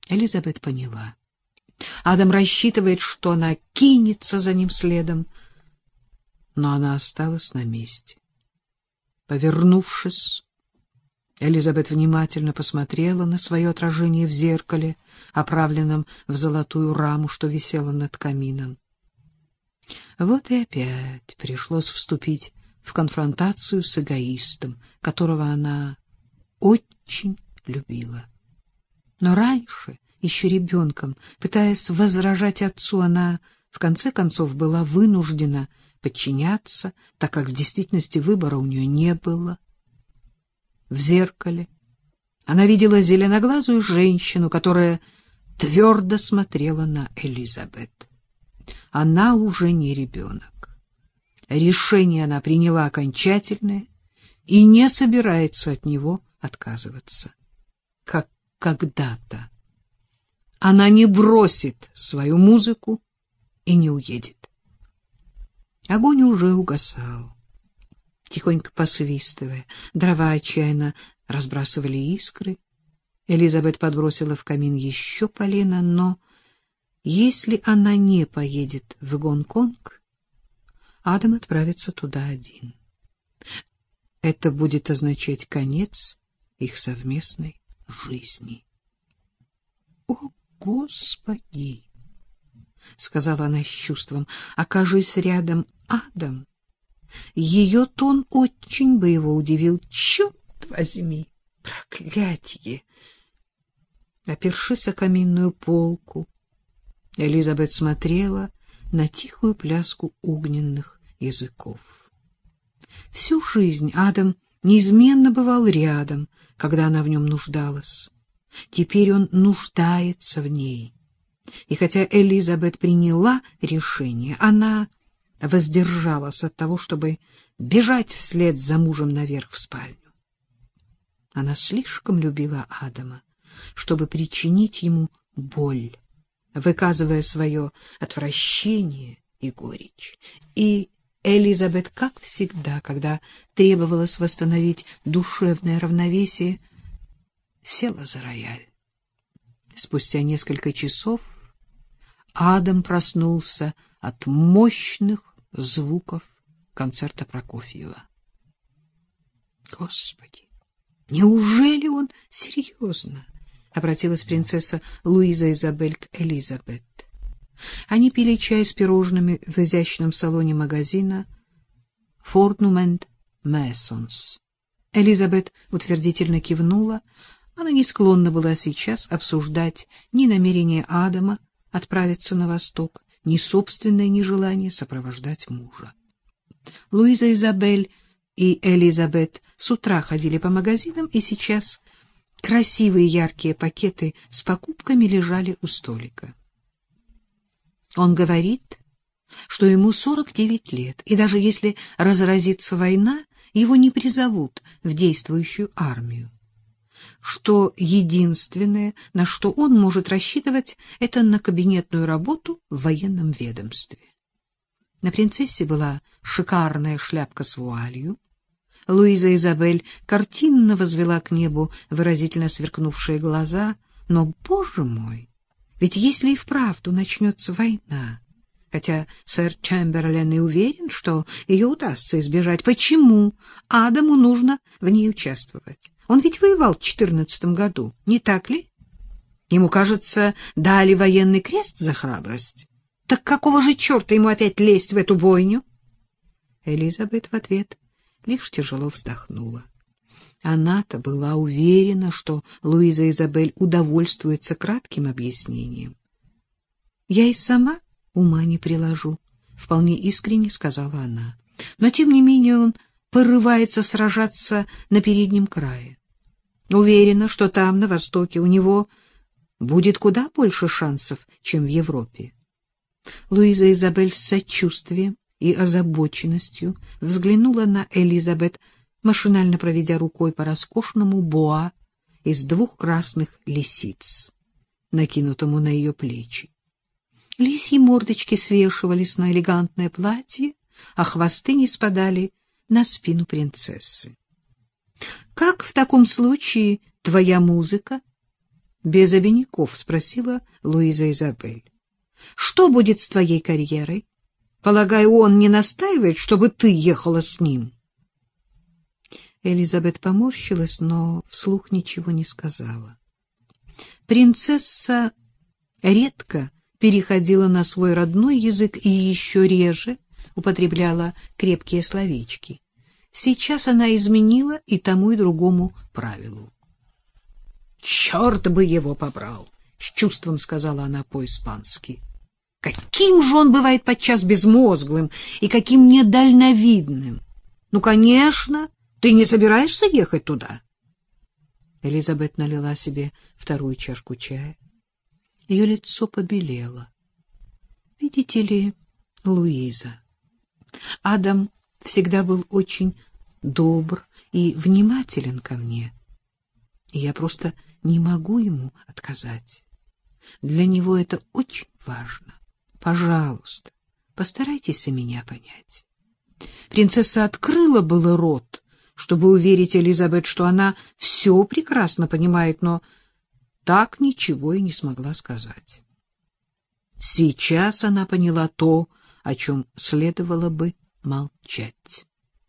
Элизабет поняла. Адам рассчитывает, что она кинется за ним следом, но она осталась на месте. Повернувшись, Элизабет внимательно посмотрела на свое отражение в зеркале, оправленном в золотую раму, что висело над камином. Вот и опять пришлось вступить в конфронтацию с эгоистом, которого она очень любила. Но раньше, еще ребенком, пытаясь возражать отцу, она в конце концов была вынуждена подчиняться, так как в действительности выбора у нее не было. В зеркале она видела зеленоглазую женщину, которая твердо смотрела на Элизабет. Она уже не ребенок. Решение она приняла окончательное и не собирается от него отказываться. Как когда-то. Она не бросит свою музыку и не уедет. Огонь уже угасал. Тихонько посвистывая, дрова отчаянно разбрасывали искры. Элизабет подбросила в камин еще полено, но если она не поедет в Гонконг, Адам отправится туда один. Это будет означать конец их совместной жизни. — О, Господи! — сказала она с чувством. — Окажись рядом Адам, ее тон очень бы его удивил. Черт возьми! Проклятье! Опершись о каминную полку, Элизабет смотрела на тихую пляску огненных языков. Всю жизнь Адам неизменно бывал рядом, когда она в нем нуждалась. Теперь он нуждается в ней. И хотя Элизабет приняла решение, она воздержалась от того, чтобы бежать вслед за мужем наверх в спальню. Она слишком любила Адама, чтобы причинить ему боль, выказывая свое отвращение и горечь. И Элизабет, как всегда, когда требовалось восстановить душевное равновесие, села за рояль. Спустя несколько часов Адам проснулся от мощных звуков концерта Прокофьева. Господи, неужели он серьезно? — обратилась принцесса Луиза Изабель к Элизабет. Они пили чай с пирожными в изящном салоне магазина «Форнумент Мэссонс». Элизабет утвердительно кивнула. Она не склонна была сейчас обсуждать ни намерение Адама отправиться на восток, ни собственное нежелание сопровождать мужа. Луиза Изабель и Элизабет с утра ходили по магазинам, и сейчас красивые яркие пакеты с покупками лежали у столика. Он говорит, что ему 49 лет, и даже если разразится война, его не призовут в действующую армию. Что единственное, на что он может рассчитывать, это на кабинетную работу в военном ведомстве. На принцессе была шикарная шляпка с вуалью. Луиза Изабель картинно возвела к небу выразительно сверкнувшие глаза. Но, боже мой, ведь если и вправду начнется война, хотя сэр Чемберлен и уверен, что ее удастся избежать, почему Адаму нужно в ней участвовать? Он ведь воевал в 14 году, не так ли? Ему, кажется, дали военный крест за храбрость. Так какого же черта ему опять лезть в эту бойню? Элизабет в ответ лишь тяжело вздохнула. Она-то была уверена, что Луиза Изабель удовольствуется кратким объяснением. — Я и сама ума не приложу, — вполне искренне сказала она. Но, тем не менее, он порывается сражаться на переднем крае. Уверена, что там, на Востоке, у него будет куда больше шансов, чем в Европе. Луиза Изабель с сочувствием и озабоченностью взглянула на Элизабет, машинально проведя рукой по роскошному боа из 2 красных лисиц, накинутому на ее плечи. Лисьи мордочки свешивались на элегантное платье, а хвосты не спадали на спину принцессы. — Как в таком случае твоя музыка? без обиняков спросила Луиза Изабель. — Что будет с твоей карьерой? Полагаю, он не настаивает, чтобы ты ехала с ним? Элизабет поморщилась, но вслух ничего не сказала. Принцесса редко переходила на свой родной язык и еще реже употребляла крепкие словечки. Сейчас она изменила и тому, и другому правилу. — Черт бы его побрал! — с чувством сказала она по-испански. — Каким же он бывает подчас безмозглым и каким недальновидным! Ну, конечно, ты не собираешься ехать туда? Элизабет налила себе вторую чашку чая. Ее лицо побелело. — Видите ли, Луиза, Адам всегда был очень добр и внимателен ко мне, и я просто не могу ему отказать. Для него это очень важно. Пожалуйста, постарайтесь и меня понять. Принцесса открыла было рот, чтобы уверить Элизабет, что она все прекрасно понимает, но так ничего и не смогла сказать. Сейчас она поняла то, о чем следовало бы молчать.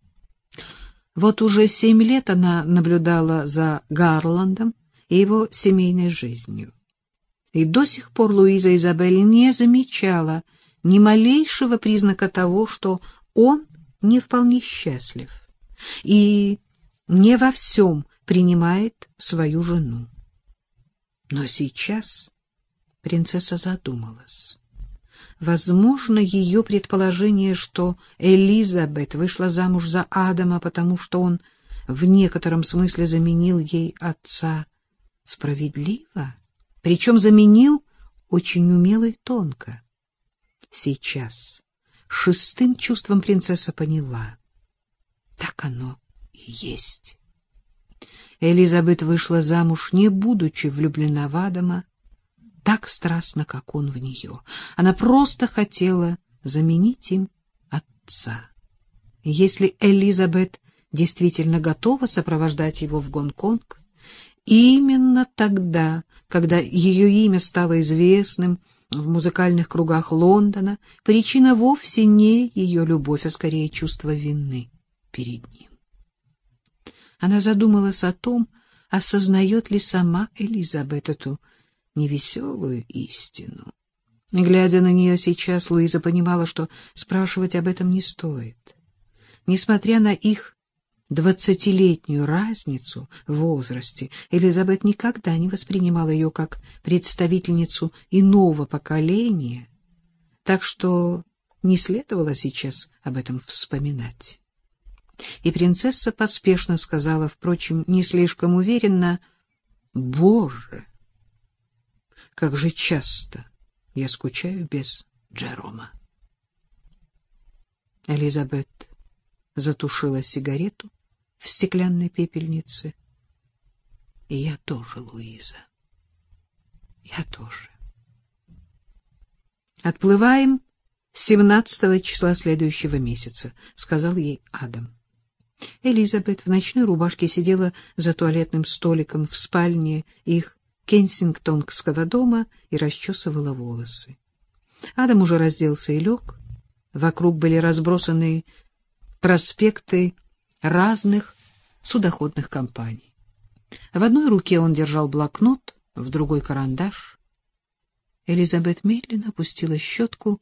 Вот уже 7 лет она наблюдала за Гарландом и его семейной жизнью. И до сих пор Луиза Изабель не замечала ни малейшего признака того, что он не вполне счастлив и не во всем принимает свою жену. Но сейчас принцесса задумалась. Возможно, ее предположение, что Элизабет вышла замуж за Адама, потому что он в некотором смысле заменил ей отца, справедливо, причем заменил очень умело и тонко. Сейчас шестым чувством принцесса поняла. Так оно и есть. Элизабет вышла замуж, не будучи влюблена в Адама, так страстно, как он в нее. Она просто хотела заменить им отца. И если Элизабет действительно готова сопровождать его в Гонконг, именно тогда, когда ее имя стало известным в музыкальных кругах Лондона, причина вовсе не ее любовь, а скорее чувство вины перед ним. Она задумалась о том, осознает ли сама Элизабет эту невеселую истину. Глядя на нее сейчас, Луиза понимала, что спрашивать об этом не стоит. Несмотря на их 20-летнюю разницу в возрасте, Элизабет никогда не воспринимала ее как представительницу иного поколения, так что не следовало сейчас об этом вспоминать. И принцесса поспешно сказала, впрочем, не слишком уверенно: «Боже, как же часто я скучаю без Джерома». Элизабет затушила сигарету в стеклянной пепельнице. И я тоже, Луиза. Я тоже. Отплываем 17 числа следующего месяца, сказал ей Адам. Элизабет в ночной рубашке сидела за туалетным столиком в спальне их кенсингтонского дома и расчесывала волосы. Адам уже разделся и лег. Вокруг были разбросаны проспекты разных судоходных компаний. В одной руке он держал блокнот, в другой — карандаш. Элизабет медленно опустила щетку.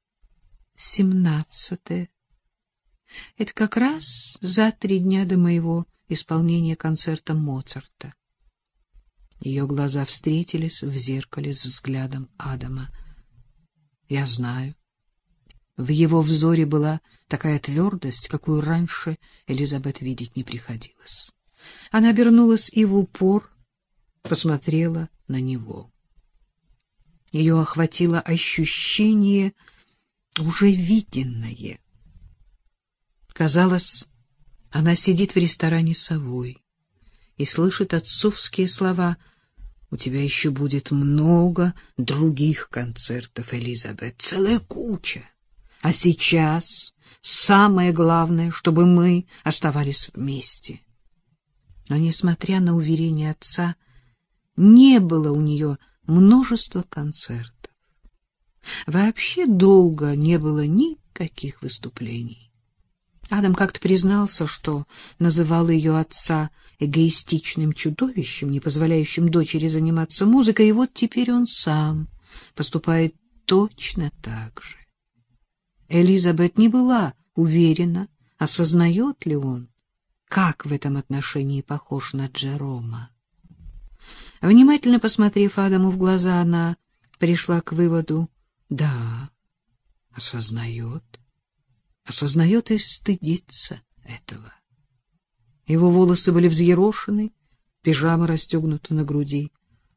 17-е. Это как раз за 3 дня до моего исполнения концерта Моцарта. Ее глаза встретились в зеркале с взглядом Адама. Я знаю. В его взоре была такая твердость, какую раньше Элизабет видеть не приходилось. Она обернулась и в упор посмотрела на него. Ее охватило ощущение уже виденное. Казалось, она сидит в ресторане «Совой» и слышит отцовские слова: «У тебя еще будет много других концертов, Элизабет, целая куча. А сейчас самое главное, чтобы мы оставались вместе». Но, несмотря на уверение отца, не было у нее множества концертов. Вообще долго не было никаких выступлений. Адам как-то признался, что называл ее отца эгоистичным чудовищем, не позволяющим дочери заниматься музыкой, и вот теперь он сам поступает точно так же. Элизабет не была уверена, осознает ли он, как в этом отношении похож на Джерома. Внимательно посмотрев Адаму в глаза, она пришла к выводу: да, осознает и стыдится этого. Его волосы были взъерошены, пижама расстегнута на груди.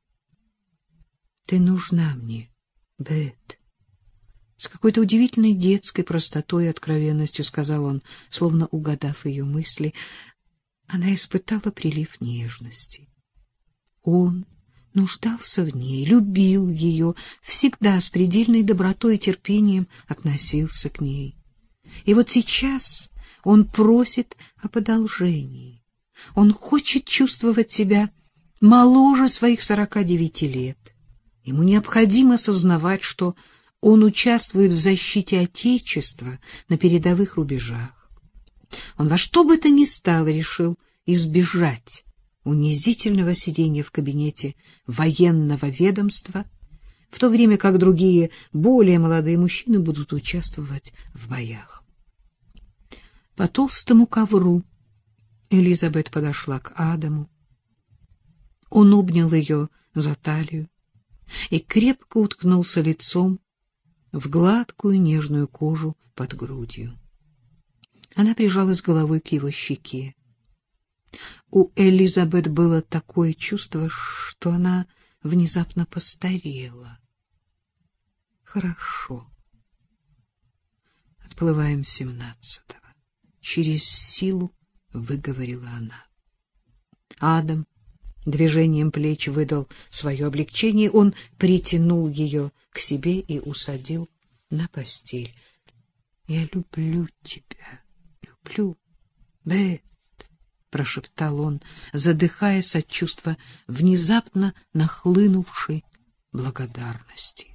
— Ты нужна мне, Бет. С какой-то удивительной детской простотой и откровенностью сказал он, словно угадав ее мысли. Она испытала прилив нежности. Он нуждался в ней, любил ее, всегда с предельной добротой и терпением относился к ней. И вот сейчас он просит об одолжении. Он хочет чувствовать себя моложе своих 49 лет. Ему необходимо сознавать, что он участвует в защите Отечества на передовых рубежах. Он во что бы то ни стало решил избежать унизительного сидения в кабинете военного ведомства, в то время как другие, более молодые мужчины будут участвовать в боях. По толстому ковру Элизабет подошла к Адаму. Он обнял ее за талию и крепко уткнулся лицом в гладкую нежную кожу под грудью. Она прижалась головой к его щеке. У Элизабет было такое чувство, что она внезапно постарела. Хорошо. Отплываем 17-го. Через силу выговорила она. Адам движением плеч выдал свое облегчение. Он притянул ее к себе и усадил на постель. — Я люблю тебя, люблю, Бет, — прошептал он, задыхаясь от чувства внезапно нахлынувшей благодарности.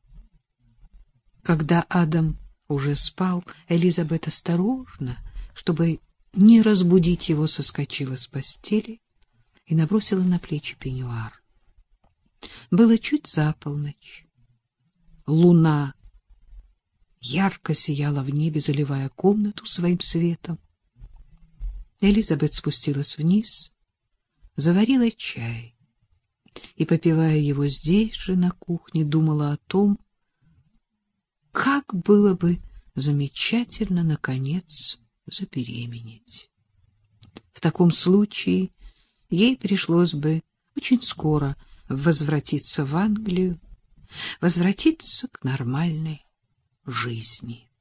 Когда Адам уже спал, Элизабет осторожно, чтобы не разбудить его, соскочила с постели и набросила на плечи пеньюар. Было чуть за полночь. Луна ярко сияла в небе, заливая комнату своим светом. Элизабет спустилась вниз, заварила чай и, попивая его здесь же, на кухне, думала о том, как было бы замечательно, наконец, забеременеть. В таком случае ей пришлось бы очень скоро возвратиться в Англию, возвратиться к нормальной жизни.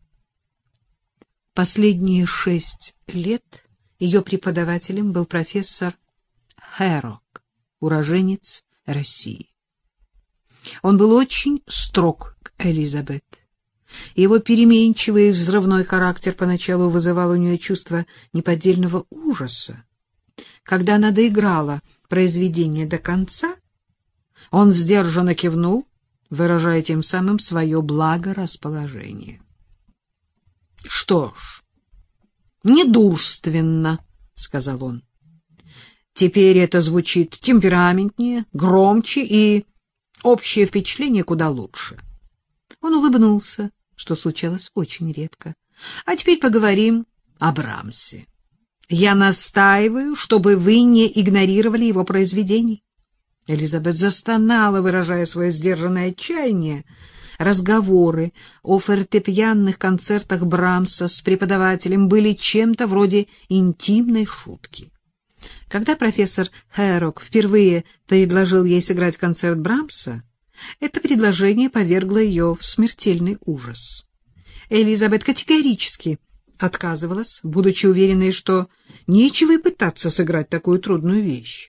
Последние 6 лет ее преподавателем был профессор Хэррок, уроженец России. Он был очень строг к Элизабет. Его переменчивый и взрывной характер поначалу вызывал у нее чувство неподдельного ужаса. Когда она доиграла произведение до конца, он сдержанно кивнул, выражая тем самым свое благорасположение. — Что ж, недурственно, — сказал он. — Теперь это звучит темпераментнее, громче, и общее впечатление куда лучше. Он улыбнулся, что случалось очень редко. — А теперь поговорим о Брамсе. Я настаиваю, чтобы вы не игнорировали его произведений. Элизабет застонала, выражая свое сдержанное отчаяние. Разговоры о фортепианных концертах Брамса с преподавателем были чем-то вроде интимной шутки. Когда профессор Хэррок впервые предложил ей сыграть концерт Брамса, это предложение повергло ее в смертельный ужас. Элизабет категорически отказывалась, будучи уверенной, что нечего и пытаться сыграть такую трудную вещь.